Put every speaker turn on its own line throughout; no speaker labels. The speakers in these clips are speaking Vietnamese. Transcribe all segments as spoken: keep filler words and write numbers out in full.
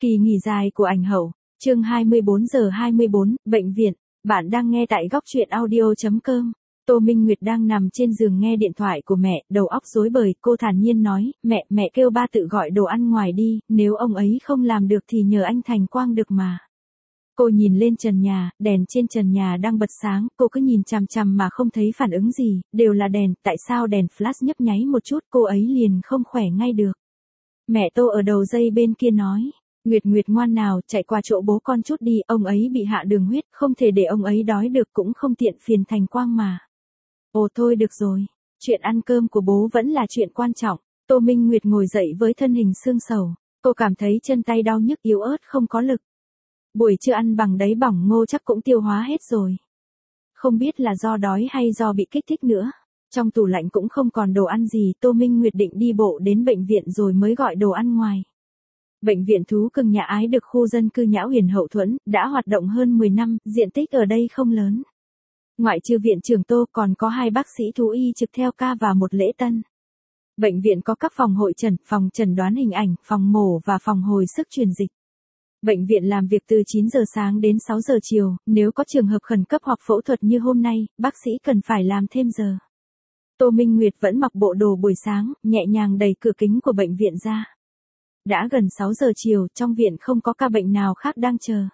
Kỳ nghỉ dài của ảnh hậu, chương hai mươi bốn giờ hai mươi bốn, bệnh viện, bạn đang nghe tại góc truyện audio.com. Tô Minh Nguyệt đang nằm trên giường nghe điện thoại của mẹ, đầu óc rối bời, cô thản nhiên nói, mẹ, mẹ kêu ba tự gọi đồ ăn ngoài đi, nếu ông ấy không làm được thì nhờ anh Thành Quang được mà. Cô nhìn lên trần nhà, đèn trên trần nhà đang bật sáng, cô cứ nhìn chằm chằm mà không thấy phản ứng gì, đều là đèn, tại sao đèn flash nhấp nháy một chút cô ấy liền không khỏe ngay được. Mẹ Tô ở đầu dây bên kia nói. Nguyệt Nguyệt ngoan nào, chạy qua chỗ bố con chút đi, ông ấy bị hạ đường huyết, không thể để ông ấy đói được cũng không tiện phiền Thành Quang mà. Ồ thôi được rồi, chuyện ăn cơm của bố vẫn là chuyện quan trọng. Tô Minh Nguyệt ngồi dậy với thân hình xương sầu, cô cảm thấy chân tay đau nhức yếu ớt không có lực. Buổi trưa ăn bằng đáy bỏng ngô chắc cũng tiêu hóa hết rồi. Không biết là do đói hay do bị kích thích nữa. Trong tủ lạnh cũng không còn đồ ăn gì, Tô Minh Nguyệt định đi bộ đến bệnh viện rồi mới gọi đồ ăn ngoài. Bệnh viện thú cưng Nhà Ái được khu dân cư Nhã Huyền hậu thuẫn, đã hoạt động hơn mười năm, diện tích ở đây không lớn. Ngoại trừ viện trưởng Tô còn có hai bác sĩ thú y trực theo ca và một lễ tân. Bệnh viện có các phòng hội trần, phòng chẩn đoán hình ảnh, phòng mổ và phòng hồi sức truyền dịch. Bệnh viện làm việc từ chín giờ sáng đến sáu giờ chiều, nếu có trường hợp khẩn cấp hoặc phẫu thuật như hôm nay, bác sĩ cần phải làm thêm giờ. Tô Minh Nguyệt vẫn mặc bộ đồ buổi sáng, nhẹ nhàng đẩy cửa kính của bệnh viện ra. Đã gần sáu giờ chiều, trong viện không có ca bệnh nào khác đang chờ.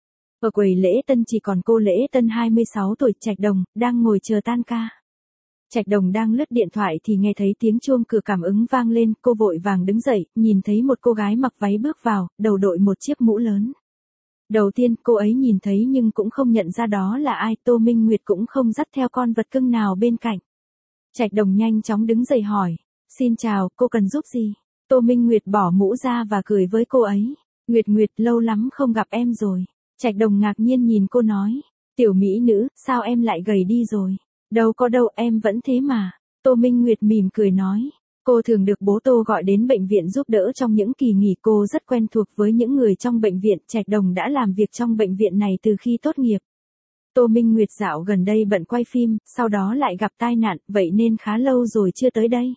Ở quầy lễ tân chỉ còn cô lễ tân hai mươi sáu tuổi Trạch Đồng, đang ngồi chờ tan ca. Trạch Đồng đang lướt điện thoại thì nghe thấy tiếng chuông cửa cảm ứng vang lên, cô vội vàng đứng dậy, nhìn thấy một cô gái mặc váy bước vào, đầu đội một chiếc mũ lớn. Đầu tiên cô ấy nhìn thấy nhưng cũng không nhận ra đó là ai, Tô Minh Nguyệt cũng không dắt theo con vật cưng nào bên cạnh. Trạch Đồng nhanh chóng đứng dậy hỏi, xin chào, cô cần giúp gì? Tô Minh Nguyệt bỏ mũ ra và cười với cô ấy. Nguyệt Nguyệt, lâu lắm không gặp em rồi. Trạch Đồng ngạc nhiên nhìn cô nói. Tiểu mỹ nữ, sao em lại gầy đi rồi? Đâu có đâu, em vẫn thế mà. Tô Minh Nguyệt mỉm cười nói. Cô thường được bố Tô gọi đến bệnh viện giúp đỡ trong những kỳ nghỉ, cô rất quen thuộc với những người trong bệnh viện. Trạch Đồng đã làm việc trong bệnh viện này từ khi tốt nghiệp. Tô Minh Nguyệt dạo gần đây bận quay phim, sau đó lại gặp tai nạn, vậy nên khá lâu rồi chưa tới đây.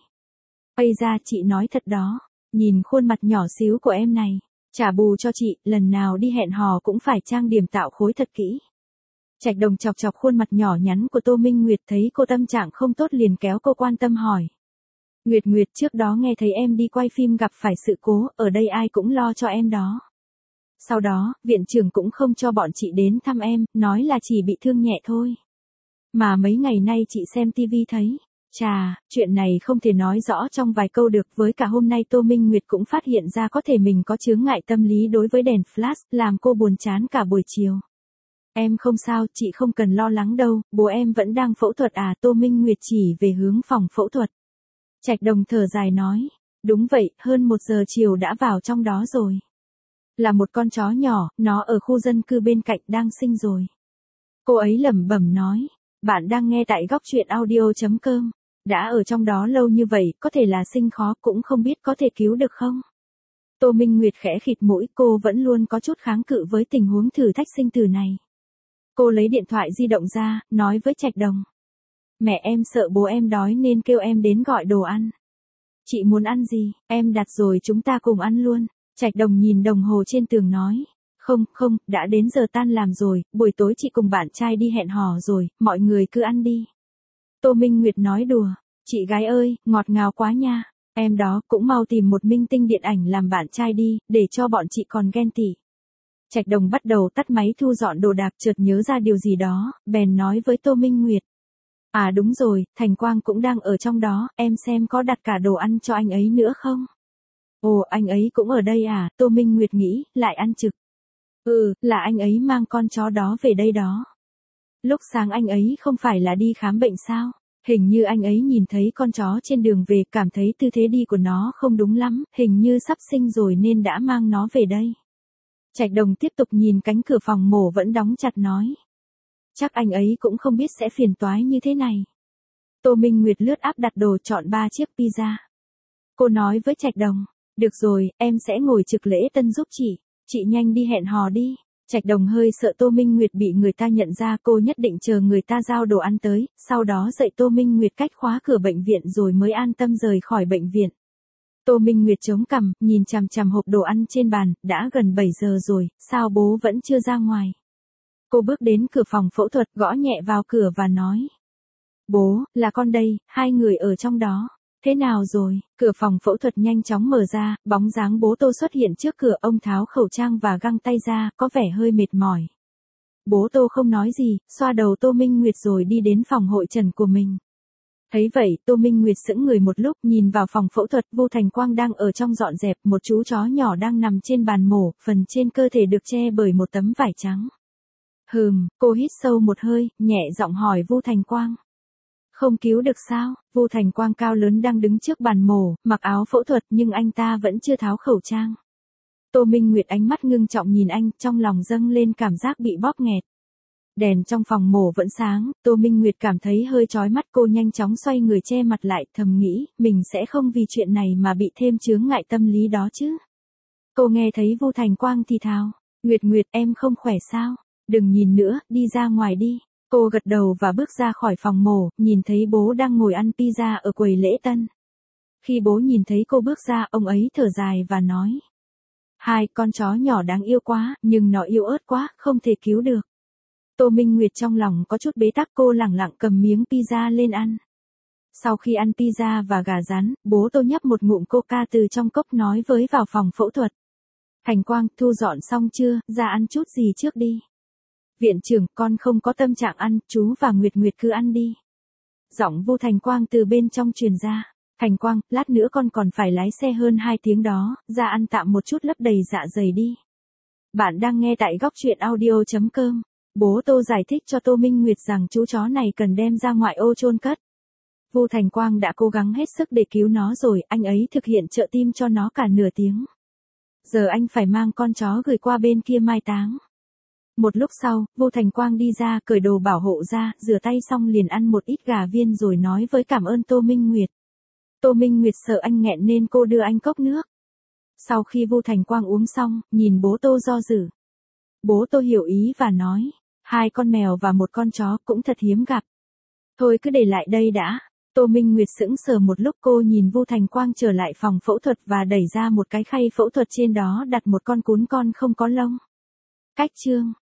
Ây ra, chị nói thật đó. Nhìn khuôn mặt nhỏ xíu của em này. Trả bù cho chị, lần nào đi hẹn hò cũng phải trang điểm tạo khối thật kỹ. Trạch Đồng chọc chọc khuôn mặt nhỏ nhắn của Tô Minh Nguyệt, thấy cô tâm trạng không tốt liền kéo cô quan tâm hỏi. Nguyệt Nguyệt, trước đó nghe thấy em đi quay phim gặp phải sự cố, ở đây ai cũng lo cho em đó. Sau đó, viện trưởng cũng không cho bọn chị đến thăm em, nói là chỉ bị thương nhẹ thôi. Mà mấy ngày nay chị xem tivi thấy. Chà, chuyện này không thể nói rõ trong vài câu được, với cả hôm nay Tô Minh Nguyệt cũng phát hiện ra có thể mình có chướng ngại tâm lý đối với đèn flash, làm cô buồn chán cả buổi chiều. Em không sao, chị không cần lo lắng đâu, bố em vẫn đang phẫu thuật à? Tô Minh Nguyệt chỉ về hướng phòng phẫu thuật. Trạch Đồng thở dài nói, đúng vậy, hơn một giờ chiều đã vào trong đó rồi. Là một con chó nhỏ, nó ở khu dân cư bên cạnh đang sinh rồi. Cô ấy lẩm bẩm nói, bạn đang nghe tại góc truyện audio.com. Đã ở trong đó lâu như vậy, có thể là sinh khó, cũng không biết có thể cứu được không? Tô Minh Nguyệt khẽ khịt mũi, cô vẫn luôn có chút kháng cự với tình huống thử thách sinh tử này. Cô lấy điện thoại di động ra, nói với Trạch Đồng. Mẹ em sợ bố em đói nên kêu em đến gọi đồ ăn. Chị muốn ăn gì, em đặt rồi chúng ta cùng ăn luôn. Trạch Đồng nhìn đồng hồ trên tường nói. Không, không, đã đến giờ tan làm rồi, buổi tối chị cùng bạn trai đi hẹn hò rồi, mọi người cứ ăn đi. Tô Minh Nguyệt nói đùa, chị gái ơi, ngọt ngào quá nha, em đó cũng mau tìm một minh tinh điện ảnh làm bạn trai đi, để cho bọn chị còn ghen tị. Trạch Đồng bắt đầu tắt máy thu dọn đồ đạc, chợt nhớ ra điều gì đó, bèn nói với Tô Minh Nguyệt. À đúng rồi, Thành Quang cũng đang ở trong đó, em xem có đặt cả đồ ăn cho anh ấy nữa không? Ồ, anh ấy cũng ở đây à? Tô Minh Nguyệt nghĩ, lại ăn trực. Ừ, là anh ấy mang con chó đó về đây đó. Lúc sáng anh ấy không phải là đi khám bệnh sao? Hình như anh ấy nhìn thấy con chó trên đường về, cảm thấy tư thế đi của nó không đúng lắm, hình như sắp sinh rồi nên đã mang nó về đây. Trạch Đồng tiếp tục nhìn cánh cửa phòng mổ vẫn đóng chặt nói. Chắc anh ấy cũng không biết sẽ phiền toái như thế này. Tô Minh Nguyệt lướt app đặt đồ, chọn ba chiếc pizza. Cô nói với Trạch Đồng, được rồi, em sẽ ngồi trực lễ tân giúp chị, chị nhanh đi hẹn hò đi. Trạch Đồng hơi sợ Tô Minh Nguyệt bị người ta nhận ra, cô nhất định chờ người ta giao đồ ăn tới, sau đó dạy Tô Minh Nguyệt cách khóa cửa bệnh viện rồi mới an tâm rời khỏi bệnh viện. Tô Minh Nguyệt chống cằm, nhìn chằm chằm hộp đồ ăn trên bàn, đã gần bảy giờ rồi, sao bố vẫn chưa ra ngoài? Cô bước đến cửa phòng phẫu thuật, gõ nhẹ vào cửa và nói. Bố, là con đây, hai người ở trong đó. Thế nào rồi? Cửa phòng phẫu thuật nhanh chóng mở ra, bóng dáng bố Tô xuất hiện trước cửa, ông tháo khẩu trang và găng tay ra, có vẻ hơi mệt mỏi. Bố Tô không nói gì, xoa đầu Tô Minh Nguyệt rồi đi đến phòng hội trần của mình. Thấy vậy, Tô Minh Nguyệt sững người một lúc, nhìn vào phòng phẫu thuật, Vu Thành Quang đang ở trong dọn dẹp, một chú chó nhỏ đang nằm trên bàn mổ, phần trên cơ thể được che bởi một tấm vải trắng. Hừm, cô hít sâu một hơi, nhẹ giọng hỏi Vu Thành Quang. Không cứu được sao? Vu Thành Quang cao lớn đang đứng trước bàn mổ, mặc áo phẫu thuật nhưng anh ta vẫn chưa tháo khẩu trang. Tô Minh Nguyệt ánh mắt ngưng trọng nhìn anh, trong lòng dâng lên cảm giác bị bóp nghẹt. Đèn trong phòng mổ vẫn sáng, Tô Minh Nguyệt cảm thấy hơi chói mắt, cô nhanh chóng xoay người che mặt lại, thầm nghĩ, mình sẽ không vì chuyện này mà bị thêm chướng ngại tâm lý đó chứ. Cô nghe thấy Vu Thành Quang thì thào, Nguyệt Nguyệt em không khỏe sao? Đừng nhìn nữa, đi ra ngoài đi. Cô gật đầu và bước ra khỏi phòng mổ, nhìn thấy bố đang ngồi ăn pizza ở quầy lễ tân. Khi bố nhìn thấy cô bước ra, ông ấy thở dài và nói. Hai con chó nhỏ đáng yêu quá, nhưng nó yếu ớt quá, không thể cứu được. Tô Minh Nguyệt trong lòng có chút bế tắc, cô lẳng lặng cầm miếng pizza lên ăn. Sau khi ăn pizza và gà rán, bố Tô nhấp một ngụm coca từ trong cốc nói với vào phòng phẫu thuật. Thành Quang, thu dọn xong chưa, ra ăn chút gì trước đi. Viện trưởng, con không có tâm trạng ăn, chú và Nguyệt Nguyệt cứ ăn đi. Giọng Vu Thành Quang từ bên trong truyền ra. Thành Quang, lát nữa con còn phải lái xe hơn hai tiếng đó, ra ăn tạm một chút lấp đầy dạ dày đi. Bạn đang nghe tại góc truyện audio chấm com. Bố Tô giải thích cho Tô Minh Nguyệt rằng chú chó này cần đem ra ngoại ô chôn cất. Vu Thành Quang đã cố gắng hết sức để cứu nó rồi, anh ấy thực hiện trợ tim cho nó cả nửa tiếng. Giờ anh phải mang con chó gửi qua bên kia mai táng. Một lúc sau, Vu Thành Quang đi ra, cởi đồ bảo hộ ra, rửa tay xong liền ăn một ít gà viên rồi nói với cảm ơn Tô Minh Nguyệt. Tô Minh Nguyệt sợ anh nghẹn nên cô đưa anh cốc nước. Sau khi Vu Thành Quang uống xong, nhìn bố Tô do dự. Bố Tô hiểu ý và nói, hai con mèo và một con chó cũng thật hiếm gặp. Thôi cứ để lại đây đã. Tô Minh Nguyệt sững sờ một lúc, cô nhìn Vu Thành Quang trở lại phòng phẫu thuật và đẩy ra một cái khay phẫu thuật, trên đó đặt một con cún con không có lông. Cách chương